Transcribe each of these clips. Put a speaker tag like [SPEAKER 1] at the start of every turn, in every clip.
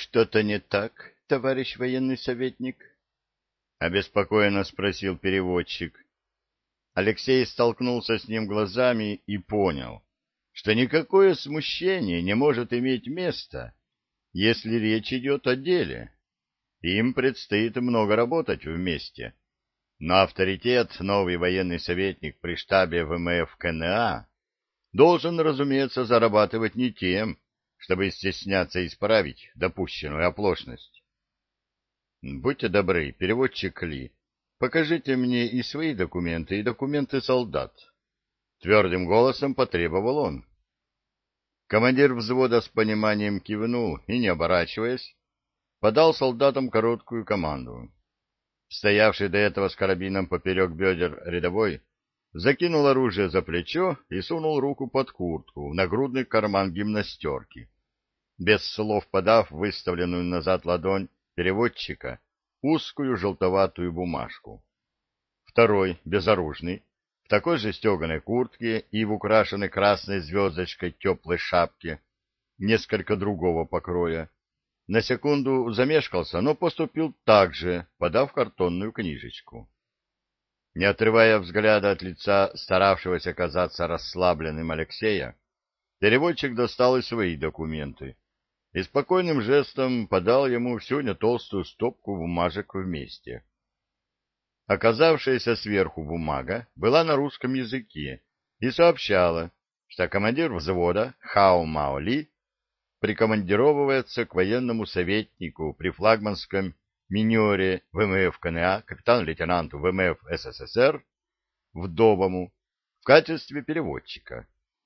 [SPEAKER 1] Что-то не так, товарищ военный советник? Обеспокоенно спросил переводчик. Алексей столкнулся с ним глазами и понял, что никакое смущение не может иметь места, если речь идет о деле. Им предстоит много работать вместе. Но авторитет новый военный советник при штабе ВМФ КНА должен, разумеется, зарабатывать не тем, чтобы стесняться исправить допущенную оплошность. Будьте добры, переводчик Ли, покажите мне и свои документы, и документы солдат. Твердым голосом потребовал он. Командир взвода с пониманием кивнул и, не оборачиваясь, подал солдатам короткую команду. Стоявший до этого с карабином поперек бедер рядовой закинул оружие за плечо и сунул руку под куртку в нагрудный карман гимнастерки, без слов подав выставленную назад ладонь переводчика узкую желтоватую бумажку. Второй, безоружный, в такой же стеганой куртке и в украшенной красной звездочкой теплой шапке, несколько другого покроя, на секунду замешкался, но поступил так же, подав картонную книжечку. Не отрывая взгляда от лица старавшегося казаться расслабленным Алексея, переводчик достал и свои документы и спокойным жестом подал ему всю не толстую стопку бумажек вместе. Оказавшаяся сверху бумага была на русском языке и сообщала, что командир взвода Хао Мао Ли прикомандировывается к военному советнику при флагманском минере ВМФ КНА капитан-лейтенанту ВМФ СССР Вдовому в качестве переводчика.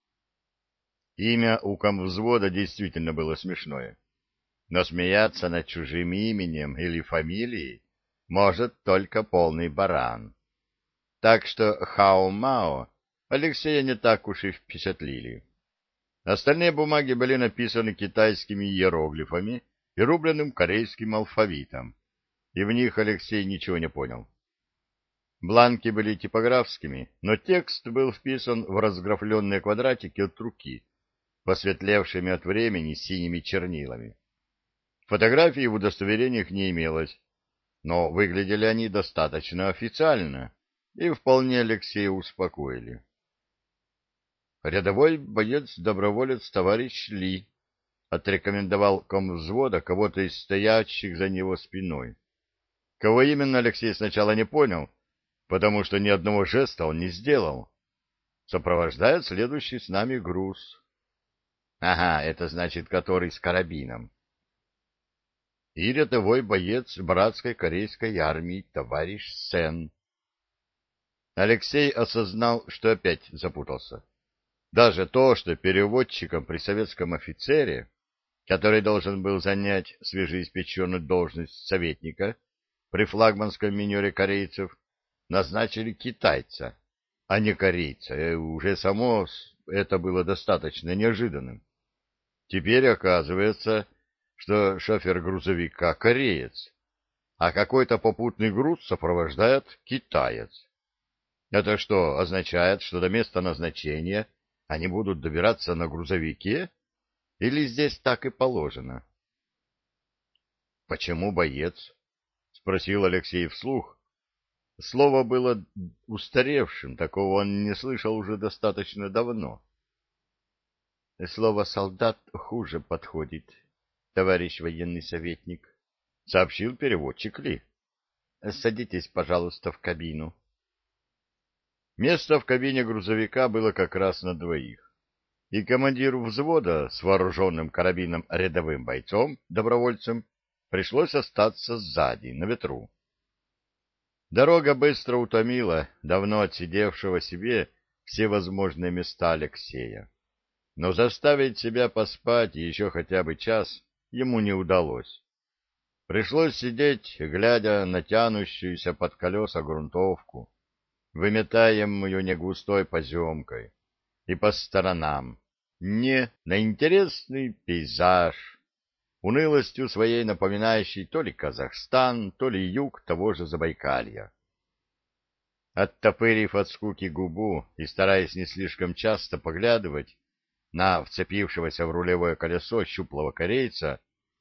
[SPEAKER 1] Имя у комвзвода действительно было смешное, но смеяться над чужим именем или фамилией может только полный баран. Так что Хао-Мао Алексея не так уж и впечатлили. Остальные бумаги были написаны китайскими иероглифами и рубленным корейским алфавитом, и в них Алексей ничего не понял. Бланки были типографскими, но текст был вписан в разграфленные квадратики от руки, посветлевшими от времени синими чернилами. Фотографий в удостоверениях не имелось, но выглядели они достаточно официально и вполне Алексея успокоили. Рядовой боец-доброволец товарищ Ли отрекомендовал комвзвода кого-то из стоящих за него спиной. Кого именно, Алексей сначала не понял, потому что ни одного жеста он не сделал. Сопровождает следующий с нами груз. Ага, это значит, который с карабином. И рядовой боец братской корейской армии товарищ Сен. Алексей осознал, что опять запутался. Даже то, что переводчиком при советском офицере, который должен был занять свежеиспеченную должность советника при флагманском минере корейцев, назначили китайца, а не корейца, и уже само это было достаточно неожиданным. Теперь оказывается, что шофер грузовика кореец, а какой-то попутный груз сопровождает китаец. Это что, означает, что до места назначения они будут добираться на грузовике? Или здесь так и положено? — Почему боец? — спросил Алексей вслух. Слово было устаревшим, такого он не слышал уже достаточно давно. — Слово «солдат» хуже подходит, товарищ военный советник, — сообщил переводчик Ли. — Садитесь, пожалуйста, в кабину. Место в кабине грузовика было как раз на двоих, и командиру взвода с вооруженным карабином рядовым бойцом, добровольцем, пришлось остаться сзади, на ветру. Дорога быстро утомила давно отсидевшего себе все возможные места Алексея, но заставить себя поспать еще хотя бы час ему не удалось. Пришлось сидеть, глядя на тянущуюся под колеса грунтовку, выметаемую негустой поземкой, и по сторонам, не на интересный пейзаж, унылостью своей напоминающий то ли Казахстан, то ли юг того же Забайкалья. Оттопырив от скуки губу и стараясь не слишком часто поглядывать на вцепившегося в рулевое колесо щуплого корейца,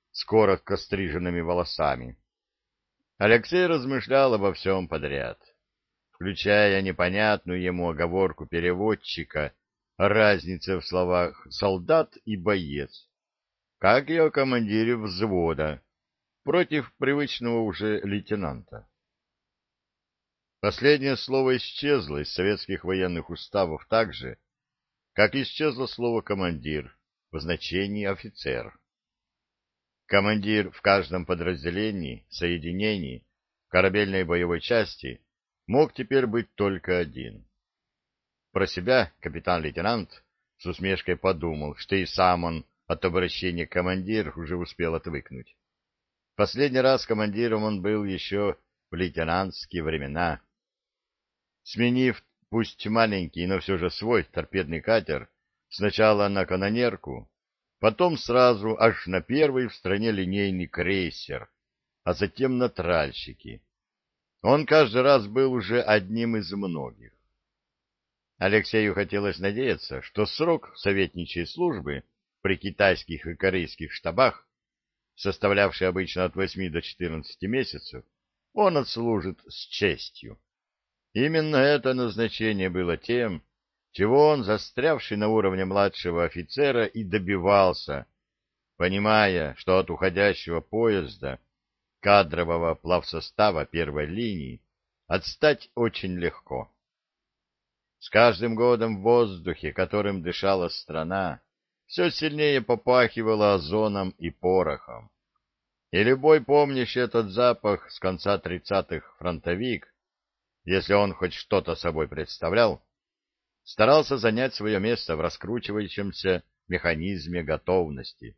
[SPEAKER 1] с коротко стриженными волосами. Алексей размышлял обо всем подряд, включая непонятную ему оговорку переводчика о разнице в словах «солдат» и «боец», как и о командире взвода против привычного уже лейтенанта. Последнее слово исчезло из советских военных уставов так же, как исчезло слово «командир» в значении «офицер». Командир в каждом подразделении, соединении, корабельной боевой части мог теперь быть только один. Про себя капитан-лейтенант с усмешкой подумал, что и сам он от обращения командир уже успел отвыкнуть. Последний раз командиром он был еще в лейтенантские времена. Сменив, пусть маленький, но все же свой торпедный катер, сначала на канонерку, потом сразу аж на первый в стране линейный крейсер, а затем на тральщики. Он каждый раз был уже одним из многих. Алексею хотелось надеяться, что срок советничьей службы при китайских и корейских штабах, составлявший обычно от 8 до 14 месяцев, он отслужит с честью. Именно это назначение было тем, чего он, застрявший на уровне младшего офицера, и добивался, понимая, что от уходящего поезда кадрового плавсостава первой линии отстать очень легко. С каждым годом в воздухе, которым дышала страна, все сильнее попахивало озоном и порохом. И любой помнящий этот запах с конца 30-х фронтовик, если он хоть что-то собой представлял, старался занять свое место в раскручивающемся механизме готовности.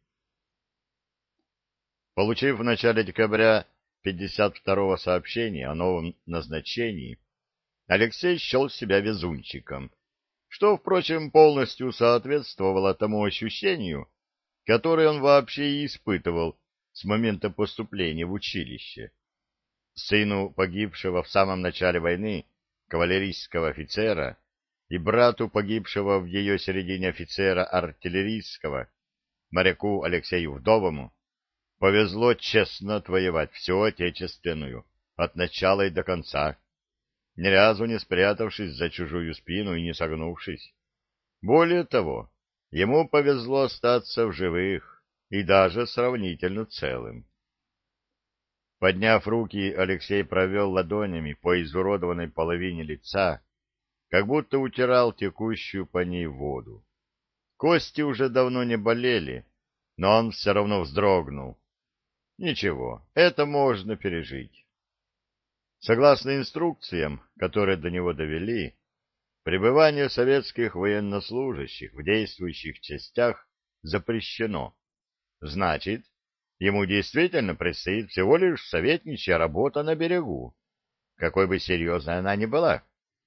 [SPEAKER 1] Получив в начале декабря 52-го сообщение о новом назначении, Алексей счел себя везунчиком, что, впрочем, полностью соответствовало тому ощущению, которое он вообще и испытывал с момента поступления в училище. Сыну погибшего в самом начале войны кавалерийского офицера и брату погибшего в ее середине офицера артиллерийского, моряку Алексею Вдовому, повезло честно отвоевать всю отечественную, от начала и до конца, ни разу не спрятавшись за чужую спину и не согнувшись. Более того, ему повезло остаться в живых и даже сравнительно целым. Подняв руки, Алексей провел ладонями по изуродованной половине лица, как будто утирал текущую по ней воду. Кости уже давно не болели, но он все равно вздрогнул. Ничего, это можно пережить. Согласно инструкциям, которые до него довели, пребывание советских военнослужащих в действующих частях запрещено. Значит, ему действительно предстоит всего лишь советничья работа на берегу, какой бы серьезной она ни была.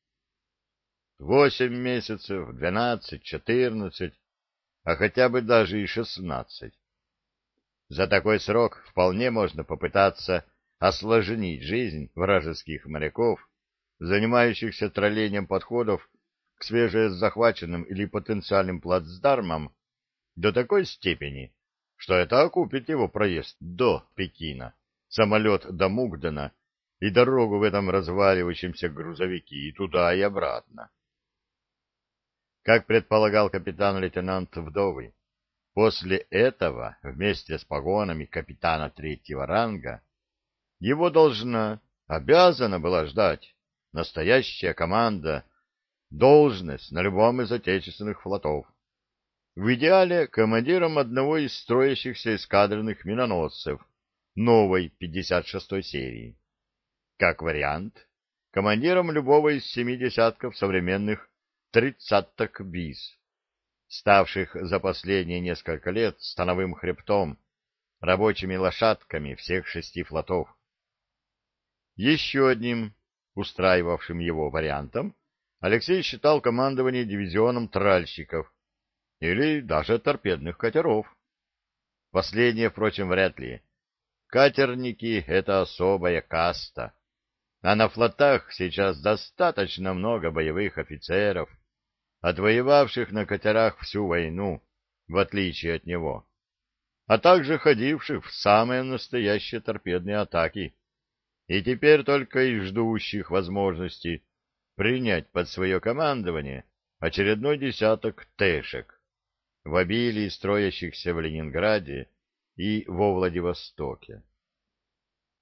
[SPEAKER 1] 8 месяцев, 12, 14, а хотя бы даже и 16. За такой срок вполне можно попытаться осложнить жизнь вражеских моряков, занимающихся троллением подходов к свежезахваченным или потенциальным плацдармам до такой степени, что это окупит его проезд до Пекина, самолет до Мугдена и дорогу в этом разваливающемся грузовике и туда, и обратно. Как предполагал капитан-лейтенант Вдовый, после этого, вместе с погонами капитана 3-го ранга, его обязана была ждать настоящая команда, должность на любом из отечественных флотов. В идеале командиром одного из строящихся эскадренных миноносцев новой 56-й серии. Как вариант, командиром любого из 7 десятков современных 30-ок БИС, ставших за последние несколько лет становым хребтом, рабочими лошадками всех 6 флотов. Еще одним устраивавшим его вариантом Алексей считал командование дивизионом тральщиков или даже торпедных катеров. Последнее, впрочем, вряд ли. Катерники — это особая каста, а на флотах сейчас достаточно много боевых офицеров, отвоевавших на катерах всю войну, в отличие от него. а также ходивших в самые настоящие торпедные атаки, и теперь только и ждущих возможности принять под свое командование очередной десяток Тэшек, в обилии строящихся в Ленинграде и во Владивостоке.